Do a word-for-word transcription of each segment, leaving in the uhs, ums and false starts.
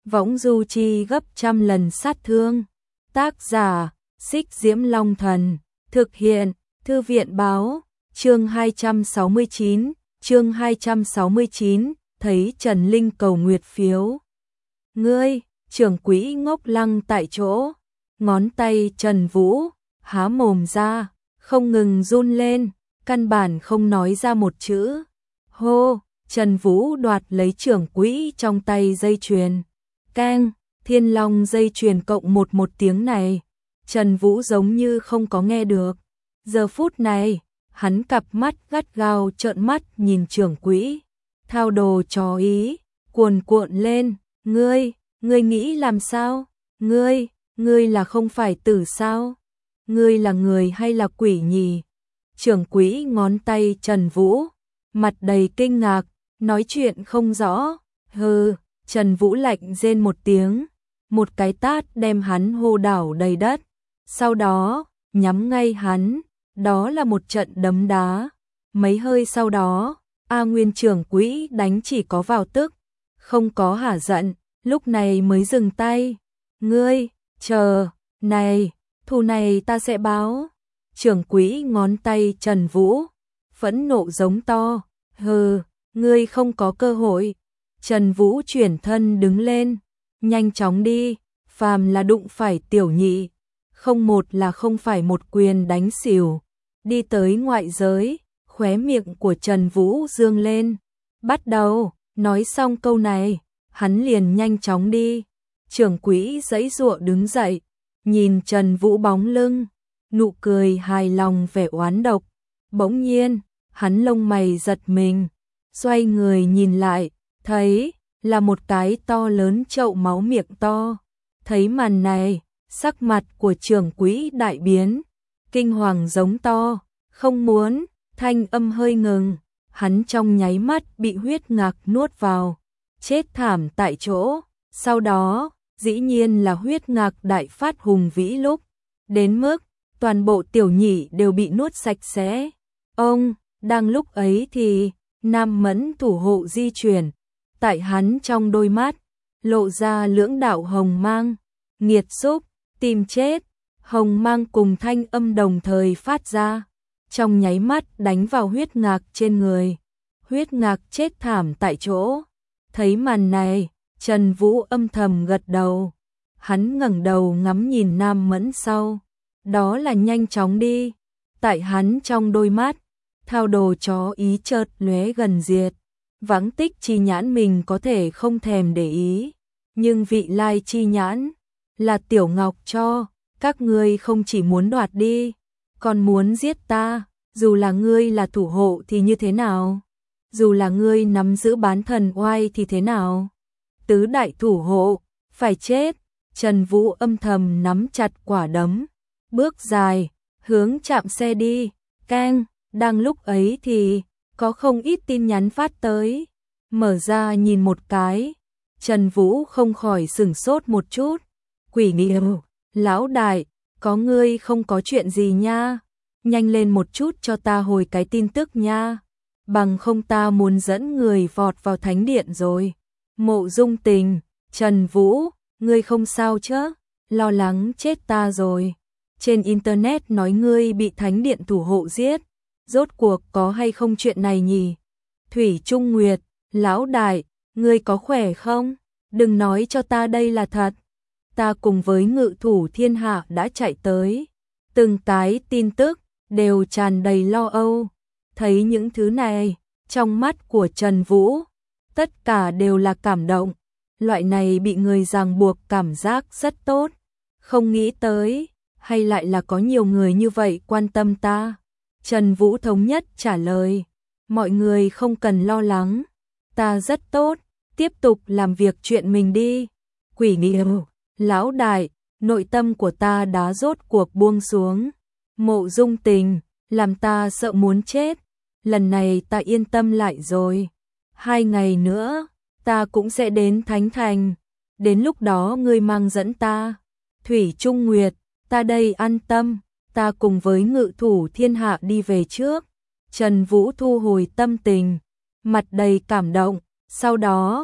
võng du chi gấp trăm lần sát thương. Tác giả, Xích Diễm Long Thần, thực hiện, Thư viện Báo, chương hai trăm sáu mươi chín, chương hai trăm sáu mươi chín, thấy Trần Linh cầu nguyệt phiếu. Ngươi, trưởng quỹ ngốc lăng tại chỗ, ngón tay Trần Vũ, há mồm ra, không ngừng run lên, căn bản không nói ra một chữ. Hô, Trần Vũ đoạt lấy trưởng quỹ trong tay dây chuyền. Keng, Thiên Long dây chuyền cộng một một tiếng này. Trần Vũ giống như không có nghe được. Giờ phút này, hắn cặp mắt gắt gao trợn mắt nhìn trưởng quỹ. Thao đồ chó ý, cuồn cuộn lên. Ngươi, ngươi nghĩ làm sao? Ngươi, ngươi là không phải tử sao? Ngươi là người hay là quỷ nhỉ? Trưởng quỹ ngón tay Trần Vũ, mặt đầy kinh ngạc, nói chuyện không rõ. Hừ, Trần Vũ lạnh rên một tiếng, một cái tát đem hắn hô đảo đầy đất. Sau đó, nhắm ngay hắn, đó là một trận đấm đá. Mấy hơi sau đó, A Nguyên trưởng quỹ đánh chỉ có vào tức, không có hả giận, lúc này mới dừng tay. Ngươi, chờ, này, thù này ta sẽ báo. Trưởng quỹ ngón tay Trần Vũ, phẫn nộ giống to. Hừ, ngươi không có cơ hội. Trần Vũ chuyển thân đứng lên, nhanh chóng đi, phàm là đụng phải tiểu nhị, không một là không phải một quyền đánh xỉu. Đi tới ngoại giới, khóe miệng của Trần Vũ dương lên. Bắt đầu, nói xong câu này, hắn liền nhanh chóng đi. Trưởng quỹ giãy giụa đứng dậy, nhìn Trần Vũ bóng lưng, nụ cười hài lòng vẻ oán độc. Bỗng nhiên, hắn lông mày giật mình, xoay người nhìn lại, thấy là một cái to lớn chậu máu miệng to. Thấy màn này, sắc mặt của trưởng quỹ đại biến, kinh hoàng giống to, không muốn, thanh âm hơi ngừng, hắn trong nháy mắt bị huyết ngạc nuốt vào, chết thảm tại chỗ. Sau đó, dĩ nhiên là huyết ngạc đại phát hùng vĩ lúc, đến mức toàn bộ tiểu nhị đều bị nuốt sạch sẽ. Ông, đang lúc ấy thì, Nam Mẫn thủ hộ di chuyển, tại hắn trong đôi mắt, lộ ra lưỡng đạo hồng mang, nghiệt xúc, tìm chết. Hồng mang cùng thanh âm đồng thời phát ra, trong nháy mắt đánh vào huyết ngạc trên người. Huyết ngạc chết thảm tại chỗ. Thấy màn này, Trần Vũ âm thầm gật đầu. Hắn ngẩng đầu ngắm nhìn Nam Mẫn sau, đó là nhanh chóng đi. Tại hắn trong đôi mắt, thao đồ chó ý chợt lóe gần diệt. Vắng tích chi nhãn mình có thể không thèm để ý, nhưng vị lai chi nhãn là Tiểu Ngọc cho. Các ngươi không chỉ muốn đoạt đi, còn muốn giết ta. Dù là ngươi là thủ hộ thì như thế nào? Dù là ngươi nắm giữ bán thần oai thì thế nào? Tứ đại thủ hộ, phải chết. Trần Vũ âm thầm nắm chặt quả đấm, bước dài, hướng trạm xe đi. Keng, đang lúc ấy thì, có không ít tin nhắn phát tới. Mở ra nhìn một cái, Trần Vũ không khỏi sửng sốt một chút. Quỷ nghiêu, lão đại, có ngươi không có chuyện gì nha. Nhanh lên một chút cho ta hồi cái tin tức nha. Bằng không ta muốn dẫn người vọt vào thánh điện rồi. Mộ Dung Tình, Trần Vũ, ngươi không sao chứ? Lo lắng chết ta rồi. Trên internet nói ngươi bị thánh điện thủ hộ giết. Rốt cuộc có hay không chuyện này nhỉ? Thủy Trung Nguyệt, lão đại, ngươi có khỏe không? Đừng nói cho ta đây là thật. Ta cùng với ngự thủ thiên hạ đã chạy tới. Từng cái tin tức đều tràn đầy lo âu. Thấy những thứ này, trong mắt của Trần Vũ, tất cả đều là cảm động. Loại này bị người ràng buộc cảm giác rất tốt. Không nghĩ tới, hay lại là có nhiều người như vậy quan tâm ta. Trần Vũ thống nhất trả lời, mọi người không cần lo lắng. Ta rất tốt, tiếp tục làm việc chuyện mình đi. Quỷ nghiêu, lão đại, nội tâm của ta đã rốt cuộc buông xuống. Mộ Dung Tình, làm ta sợ muốn chết. Lần này ta yên tâm lại rồi. Hai ngày nữa, ta cũng sẽ đến Thánh Thành. Đến lúc đó ngươi mang dẫn ta. Thủy Trung Nguyệt, ta đây an tâm. Ta cùng với ngự thủ thiên hạ đi về trước. Trần Vũ thu hồi tâm tình, mặt đầy cảm động. Sau đó,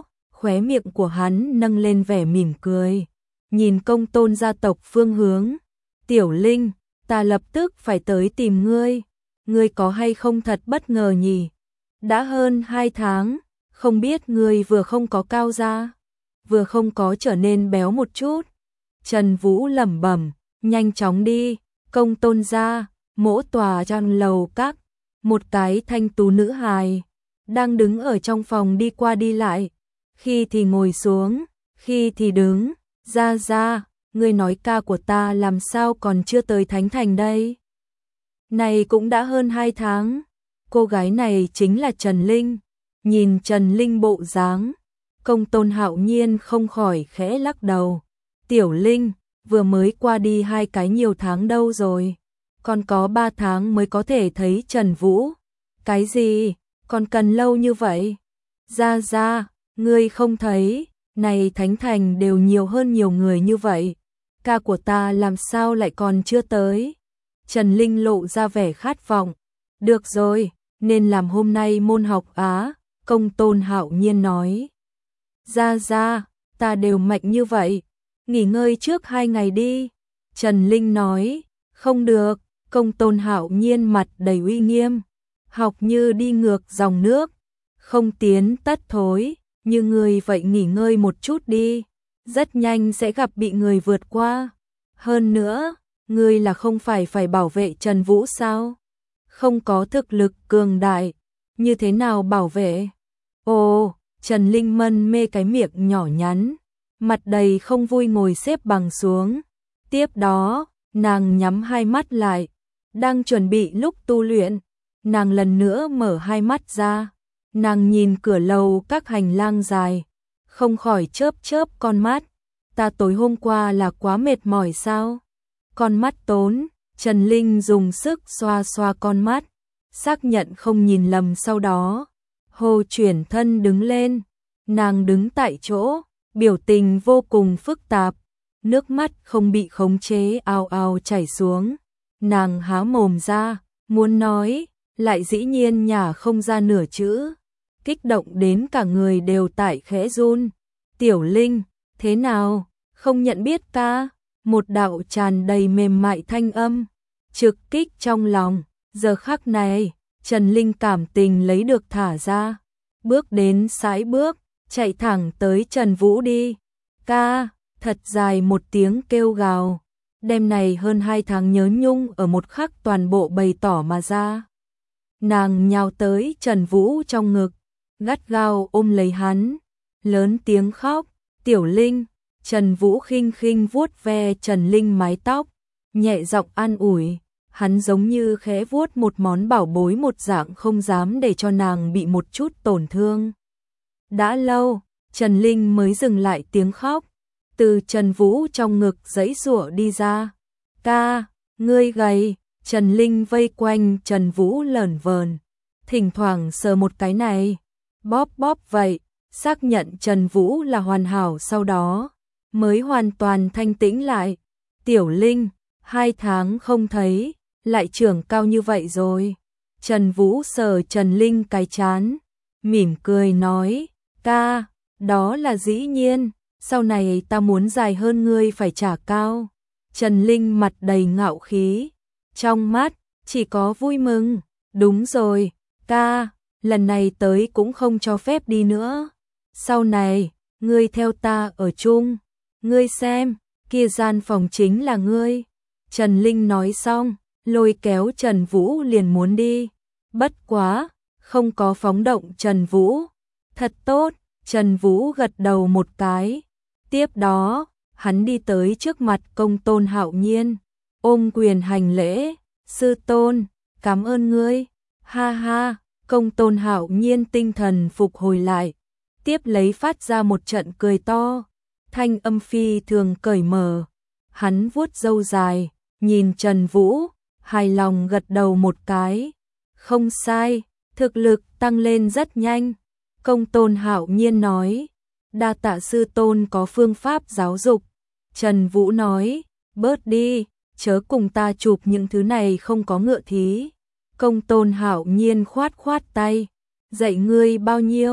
khóe miệng của hắn nâng lên vẻ mỉm cười, nhìn Công Tôn gia tộc phương hướng. Tiểu Linh, ta lập tức phải tới tìm ngươi, ngươi có hay không thật bất ngờ nhỉ? Đã hơn hai tháng, không biết ngươi vừa không có cao ra, vừa không có trở nên béo một chút. Trần Vũ lẩm bẩm, nhanh chóng đi. Công Tôn gia, mỗi tòa trong lầu các, một cái thanh tú nữ hài đang đứng ở trong phòng đi qua đi lại, khi thì ngồi xuống, khi thì đứng. Ra ra, ngươi nói ca của ta làm sao còn chưa tới Thánh Thành đây? Này cũng đã hơn hai tháng. Cô gái này chính là Trần Linh. Nhìn Trần Linh bộ dáng, Công Tôn Hạo Nhiên không khỏi khẽ lắc đầu. Tiểu Linh, vừa mới qua đi hai cái nhiều tháng đâu rồi, còn có ba tháng mới có thể thấy Trần Vũ. Cái gì, còn cần lâu như vậy? Ra ra, ngươi không thấy, này Thánh Thành đều nhiều hơn nhiều người như vậy, ca của ta làm sao lại còn chưa tới? Trần Linh lộ ra vẻ khát vọng. Được rồi, nên làm hôm nay môn học á, Công Tôn Hạo Nhiên nói. Ra ra, ta đều mạnh như vậy, nghỉ ngơi trước hai ngày đi. Trần Linh nói. Không được. Công Tôn Hạo Nhiên mặt đầy uy nghiêm. Học như đi ngược dòng nước, không tiến tất thối, như người vậy nghỉ ngơi một chút đi, rất nhanh sẽ gặp bị người vượt qua. Hơn nữa, ngươi là không phải phải bảo vệ Trần Vũ sao? Không có thực lực cường đại, như thế nào bảo vệ? Ồ, Trần Linh mân mê cái miệng nhỏ nhắn, mặt đầy không vui ngồi xếp bằng xuống. Tiếp đó, nàng nhắm hai mắt lại, đang chuẩn bị lúc tu luyện. Nàng lần nữa mở hai mắt ra, nàng nhìn cửa lầu các hành lang dài, không khỏi chớp chớp con mắt. Ta tối hôm qua là quá mệt mỏi sao? Con mắt tốn, Trần Linh dùng sức xoa xoa con mắt, xác nhận không nhìn lầm, sau đó hồ chuyển thân đứng lên. Nàng đứng tại chỗ, biểu tình vô cùng phức tạp, nước mắt không bị khống chế ào ào chảy xuống. Nàng há mồm ra, muốn nói, lại dĩ nhiên nhả không ra nửa chữ, kích động đến cả người đều tại khẽ run. Tiểu Linh, thế nào, không nhận biết ta? Một đạo tràn đầy mềm mại thanh âm trực kích trong lòng. Giờ khắc này, Trần Linh cảm tình lấy được thả ra, bước đến sải bước, chạy thẳng tới Trần Vũ đi. Ca, thật dài một tiếng kêu gào, đêm này hơn hai tháng nhớ nhung ở một khắc toàn bộ bày tỏ mà ra. Nàng nhào tới Trần Vũ trong ngực, gắt gao ôm lấy hắn, lớn tiếng khóc. Tiểu Linh. Trần Vũ khinh khinh vuốt ve Trần Linh mái tóc, nhẹ giọng an ủi, hắn giống như khẽ vuốt một món bảo bối một dạng, không dám để cho nàng bị một chút tổn thương. Đã lâu, Trần Linh mới dừng lại tiếng khóc, từ Trần Vũ trong ngực giãy giụa đi ra. Ca, ngươi gầy. Trần Linh vây quanh Trần Vũ lởn vởn, thỉnh thoảng sờ một cái này, bóp bóp vậy, xác nhận Trần Vũ là hoàn hảo, sau đó mới hoàn toàn thanh tĩnh lại. Tiểu Linh, hai tháng không thấy, lại trưởng cao như vậy rồi. Trần Vũ sờ Trần Linh cái trán, mỉm cười nói, ca, đó là dĩ nhiên, sau này ta muốn dài hơn ngươi phải trả cao. Trần Linh mặt đầy ngạo khí, trong mắt chỉ có vui mừng. Đúng rồi, ca, lần này tới cũng không cho phép đi nữa. Sau này, ngươi theo ta ở chung, ngươi xem, kia gian phòng chính là ngươi. Trần Linh nói xong, lôi kéo Trần Vũ liền muốn đi. Bất quá, không có phóng động Trần Vũ. Thật tốt, Trần Vũ gật đầu một cái. Tiếp đó, hắn đi tới trước mặt Công Tôn Hạo Nhiên, ôm quyền hành lễ. Sư tôn, cảm ơn ngươi. Ha ha, Công Tôn Hạo Nhiên tinh thần phục hồi lại, tiếp lấy phát ra một trận cười to, thanh âm phi thường cởi mở. Hắn vuốt râu dài, nhìn Trần Vũ, hài lòng gật đầu một cái. Không sai, thực lực tăng lên rất nhanh. Công Tôn Hạo Nhiên nói, đa tạ sư tôn có phương pháp giáo dục. Trần Vũ nói, bớt đi, chớ cùng ta chụp những thứ này không có ngựa thí. Công Tôn Hạo Nhiên khoát khoát tay, dạy ngươi bao nhiêu,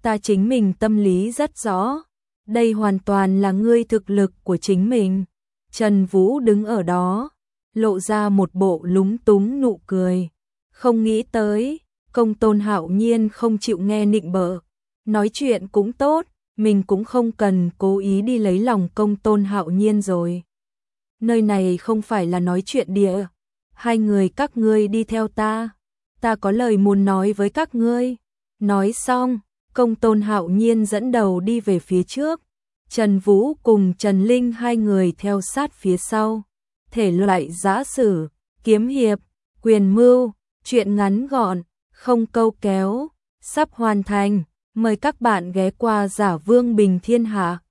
ta chính mình tâm lý rất rõ. Đây hoàn toàn là ngươi thực lực của chính mình. Trần Vũ đứng ở đó, lộ ra một bộ lúng túng nụ cười. Không nghĩ tới, Công Tôn Hạo Nhiên không chịu nghe nịnh bợ. Nói chuyện cũng tốt, mình cũng không cần cố ý đi lấy lòng Công Tôn Hạo Nhiên rồi. Nơi này không phải là nói chuyện địa. Hai người các ngươi đi theo ta. Ta có lời muốn nói với các ngươi. Nói xong, Công Tôn Hạo Nhiên dẫn đầu đi về phía trước. Trần Vũ cùng Trần Linh hai người theo sát phía sau. Thể loại giã sử, kiếm hiệp, quyền mưu, truyện ngắn gọn, không câu kéo, sắp hoàn thành. Mời các bạn ghé qua Giả Vương Bình Thiên Hạ.